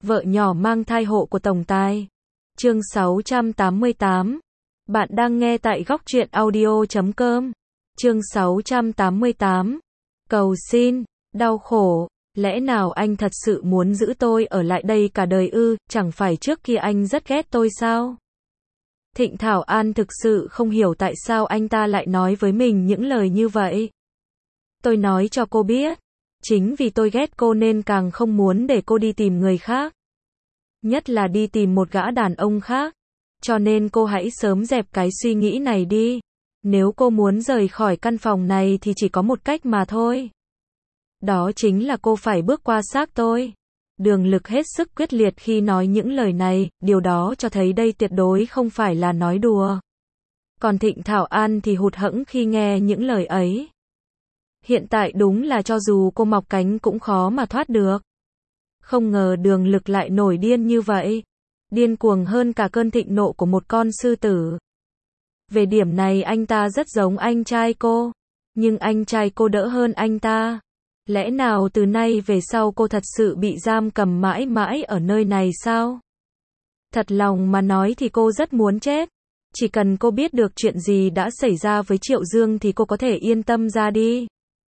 Vợ nhỏ mang thai hộ của tổng tài. Chương 688. Bạn đang nghe tại góc truyện audio.com. Chương 688. Cầu xin, đau khổ. Lẽ nào anh thật sự muốn giữ tôi ở lại đây cả đời ư? Chẳng phải trước kia anh rất ghét tôi sao? Thịnh Thảo An thực sự không hiểu tại sao anh ta lại nói với mình những lời như vậy. Tôi nói cho cô biết, chính vì tôi ghét cô nên càng không muốn để cô đi tìm người khác. Nhất là đi tìm một gã đàn ông khác. Cho nên cô hãy sớm dẹp cái suy nghĩ này đi. Nếu cô muốn rời khỏi căn phòng này thì chỉ có một cách mà thôi. Đó chính là cô phải bước qua xác tôi. Đường Lực hết sức quyết liệt khi nói những lời này, điều đó cho thấy đây tuyệt đối không phải là nói đùa. Còn Thịnh Thảo An thì hụt hẫng khi nghe những lời ấy. Hiện tại đúng là cho dù cô mọc cánh cũng khó mà thoát được. Không ngờ Đường Lực lại nổi điên như vậy. Điên cuồng hơn cả cơn thịnh nộ của một con sư tử. Về điểm này anh ta rất giống anh trai cô. Nhưng anh trai cô đỡ hơn anh ta. Lẽ nào từ nay về sau cô thật sự bị giam cầm mãi mãi ở nơi này sao? Thật lòng mà nói thì cô rất muốn chết. Chỉ cần cô biết được chuyện gì đã xảy ra với Triệu Dương thì cô có thể yên tâm ra đi.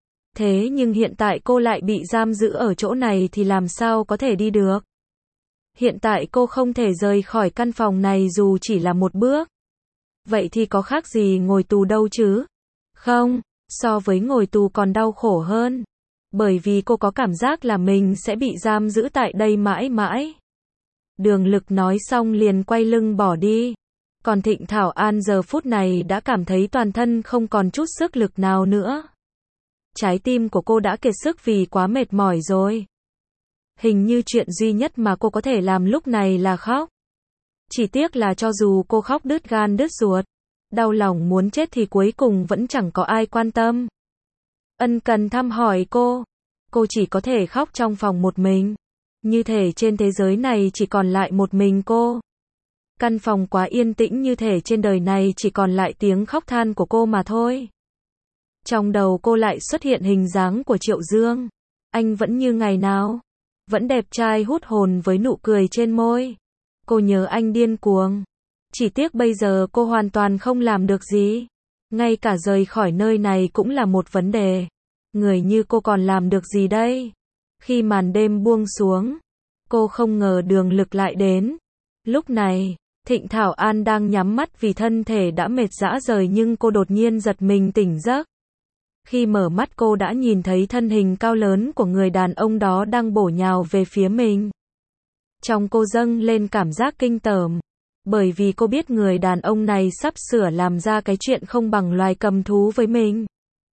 Thế nhưng hiện tại cô lại bị giam giữ ở chỗ này thì làm sao có thể đi được? Hiện tại cô không thể rời khỏi căn phòng này dù chỉ là một bước. Vậy thì có khác gì ngồi tù đâu chứ? Không, so với ngồi tù còn đau khổ hơn. Bởi vì cô có cảm giác là mình sẽ bị giam giữ tại đây mãi mãi. Đường Lực nói xong liền quay lưng bỏ đi. Còn Thịnh Thảo An giờ phút này đã cảm thấy toàn thân không còn chút sức lực nào nữa. Trái tim của cô đã kiệt sức vì quá mệt mỏi rồi. Hình như chuyện duy nhất mà cô có thể làm lúc này là khóc. Chỉ tiếc là cho dù cô khóc đứt gan đứt ruột, đau lòng muốn chết thì cuối cùng vẫn chẳng có ai quan tâm. Ân cần thăm hỏi cô chỉ có thể khóc trong phòng một mình. Như thể trên thế giới này chỉ còn lại một mình cô. Căn phòng quá yên tĩnh như thể trên đời này chỉ còn lại tiếng khóc than của cô mà thôi. Trong đầu cô lại xuất hiện hình dáng của Triệu Dương. Anh vẫn như ngày nào. Vẫn đẹp trai hút hồn với nụ cười trên môi. Cô nhớ anh điên cuồng. Chỉ tiếc bây giờ cô hoàn toàn không làm được gì. Ngay cả rời khỏi nơi này cũng là một vấn đề. Người như cô còn làm được gì đây? Khi màn đêm buông xuống, cô không ngờ Đường Lực lại đến. Lúc này, Thịnh Thảo An đang nhắm mắt vì thân thể đã mệt rã rời nhưng cô đột nhiên giật mình tỉnh giấc. Khi mở mắt cô đã nhìn thấy thân hình cao lớn của người đàn ông đó đang bổ nhào về phía mình. Trong cô dâng lên cảm giác kinh tởm. Bởi vì cô biết người đàn ông này sắp sửa làm ra cái chuyện không bằng loài cầm thú với mình.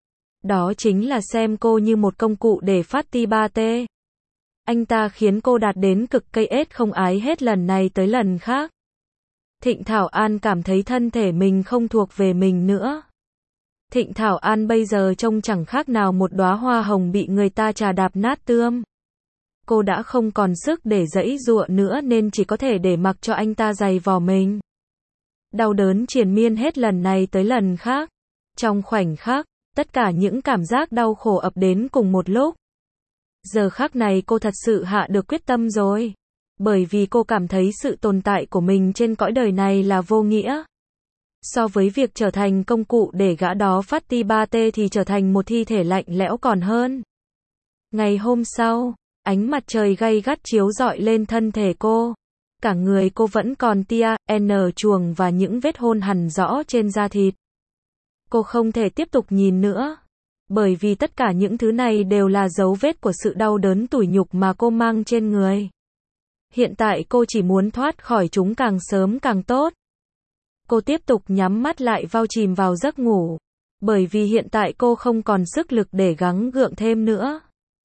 Đó chính là xem cô như một công cụ để phát ti ba tê. Anh ta khiến cô đạt đến cực cây ết không ái hết lần này tới lần khác. Thịnh Thảo An cảm thấy thân thể mình không thuộc về mình nữa. Thịnh Thảo An bây giờ trông chẳng khác nào một đóa hoa hồng bị người ta trà đạp nát tươm. Cô đã không còn sức để giãy giụa nữa nên chỉ có thể để mặc cho anh ta giày vò mình. Đau đớn triền miên hết lần này tới lần khác. Trong khoảnh khắc, tất cả những cảm giác đau khổ ập đến cùng một lúc. Giờ khắc này cô thật sự hạ được quyết tâm rồi. Bởi vì cô cảm thấy sự tồn tại của mình trên cõi đời này là vô nghĩa. So với việc trở thành công cụ để gã đó phát ti ba tê thì trở thành một thi thể lạnh lẽo còn hơn. Ngày hôm sau, ánh mặt trời gay gắt chiếu rọi lên thân thể cô. Cả người cô vẫn còn tia, chuồng và những vết hôn hằn rõ trên da thịt. Cô không thể tiếp tục nhìn nữa. Bởi vì tất cả những thứ này đều là dấu vết của sự đau đớn tủi nhục mà cô mang trên người. Hiện tại cô chỉ muốn thoát khỏi chúng càng sớm càng tốt. Cô tiếp tục nhắm mắt lại chìm vào giấc ngủ. Bởi vì hiện tại cô không còn sức lực để gắng gượng thêm nữa.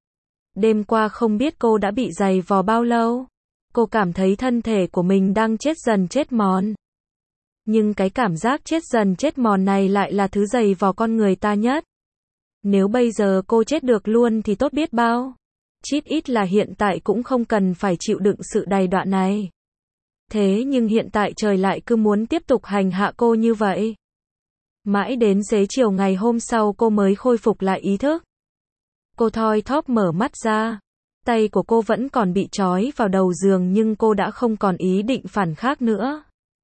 Đêm qua không biết cô đã bị giày vò bao lâu. Cô cảm thấy thân thể của mình đang chết dần chết mòn. Nhưng cái cảm giác chết dần chết mòn này lại là thứ giày vò con người ta nhất. Nếu bây giờ cô chết được luôn thì tốt biết bao. Chít ít là hiện tại cũng không cần phải chịu đựng sự đầy đọa này. Thế nhưng hiện tại trời lại cứ muốn tiếp tục hành hạ cô như vậy. Mãi đến xế chiều ngày hôm sau cô mới khôi phục lại ý thức. Cô thoi thóp mở mắt ra. Tay của cô vẫn còn bị trói vào đầu giường nhưng cô đã không còn ý định phản kháng nữa.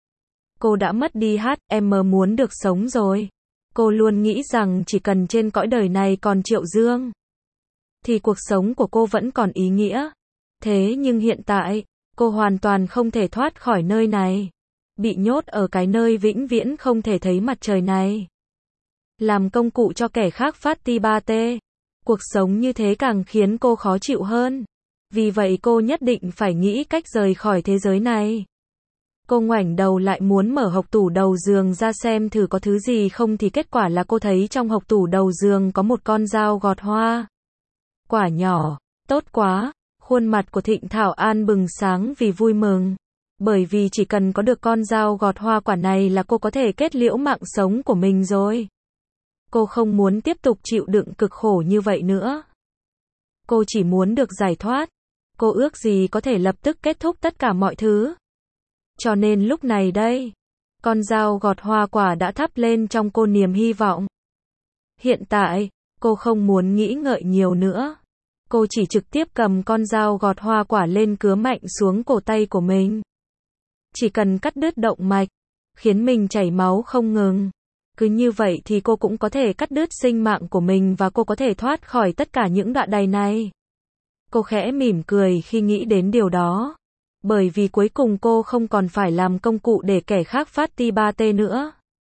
Cô đã mất đi HM muốn được sống rồi. Cô luôn nghĩ rằng chỉ cần trên cõi đời này còn Triệu Dương, thì cuộc sống của cô vẫn còn ý nghĩa. Thế nhưng hiện tại, cô hoàn toàn không thể thoát khỏi nơi này. Bị nhốt ở cái nơi vĩnh viễn không thể thấy mặt trời này. Làm công cụ cho kẻ khác phát ti ba tê. Cuộc sống như thế càng khiến cô khó chịu hơn. Vì vậy cô nhất định phải nghĩ cách rời khỏi thế giới này. Cô ngoảnh đầu lại muốn mở hộc tủ đầu giường ra xem thử có thứ gì không thì kết quả là cô thấy trong hộc tủ đầu giường có một con dao gọt hoa quả nhỏ. Tốt quá, khuôn mặt của Thịnh Thảo An bừng sáng vì vui mừng. Bởi vì chỉ cần có được con dao gọt hoa quả này là cô có thể kết liễu mạng sống của mình rồi. Cô không muốn tiếp tục chịu đựng cực khổ như vậy nữa. Cô chỉ muốn được giải thoát. Cô ước gì có thể lập tức kết thúc tất cả mọi thứ. Cho nên lúc này đây, con dao gọt hoa quả đã thắp lên trong cô niềm hy vọng. Hiện tại, cô không muốn nghĩ ngợi nhiều nữa. Cô chỉ trực tiếp cầm con dao gọt hoa quả lên cứa mạnh xuống cổ tay của mình. Chỉ cần cắt đứt động mạch, khiến mình chảy máu không ngừng. Cứ như vậy thì cô cũng có thể cắt đứt sinh mạng của mình và cô có thể thoát khỏi tất cả những đọa đầy này. Cô khẽ mỉm cười khi nghĩ đến điều đó. Bởi vì cuối cùng cô không còn phải làm công cụ để kẻ khác phát ti ba tê nữa.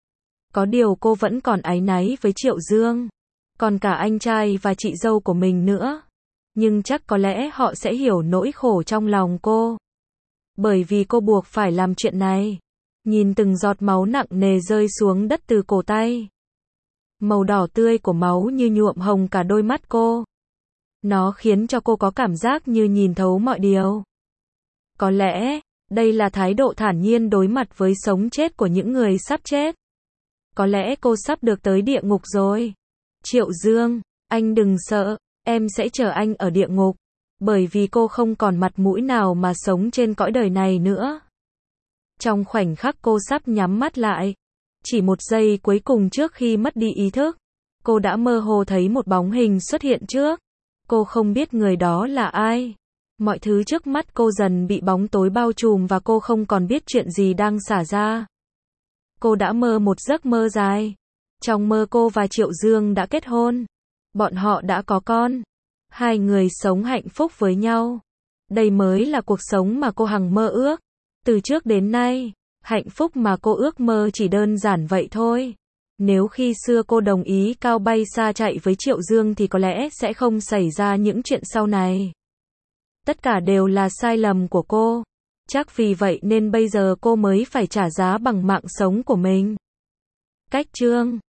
Có điều cô vẫn còn áy náy với Triệu Dương. Còn cả anh trai và chị dâu của mình nữa. Nhưng chắc có lẽ họ sẽ hiểu nỗi khổ trong lòng cô. Bởi vì cô buộc phải làm chuyện này. Nhìn từng giọt máu nặng nề rơi xuống đất từ cổ tay. Màu đỏ tươi của máu như nhuộm hồng cả đôi mắt cô. Nó khiến cho cô có cảm giác như nhìn thấu mọi điều. Có lẽ, đây là thái độ thản nhiên đối mặt với sống chết của những người sắp chết. Có lẽ cô sắp được tới địa ngục rồi. Triệu Dương, anh đừng sợ, em sẽ chờ anh ở địa ngục. Bởi vì cô không còn mặt mũi nào mà sống trên cõi đời này nữa. Trong khoảnh khắc cô sắp nhắm mắt lại, chỉ một giây cuối cùng trước khi mất đi ý thức, cô đã mơ hồ thấy một bóng hình xuất hiện trước. Cô không biết người đó là ai. Mọi thứ trước mắt cô dần bị bóng tối bao trùm và cô không còn biết chuyện gì đang xảy ra. Cô đã mơ một giấc mơ dài. Trong mơ cô và Triệu Dương đã kết hôn. Bọn họ đã có con. Hai người sống hạnh phúc với nhau. Đây mới là cuộc sống mà cô hằng mơ ước. Từ trước đến nay, hạnh phúc mà cô ước mơ chỉ đơn giản vậy thôi. Nếu khi xưa cô đồng ý cao bay xa chạy với Triệu Dương thì có lẽ sẽ không xảy ra những chuyện sau này. Tất cả đều là sai lầm của cô. Chắc vì vậy nên bây giờ cô mới phải trả giá bằng mạng sống của mình. Cách chương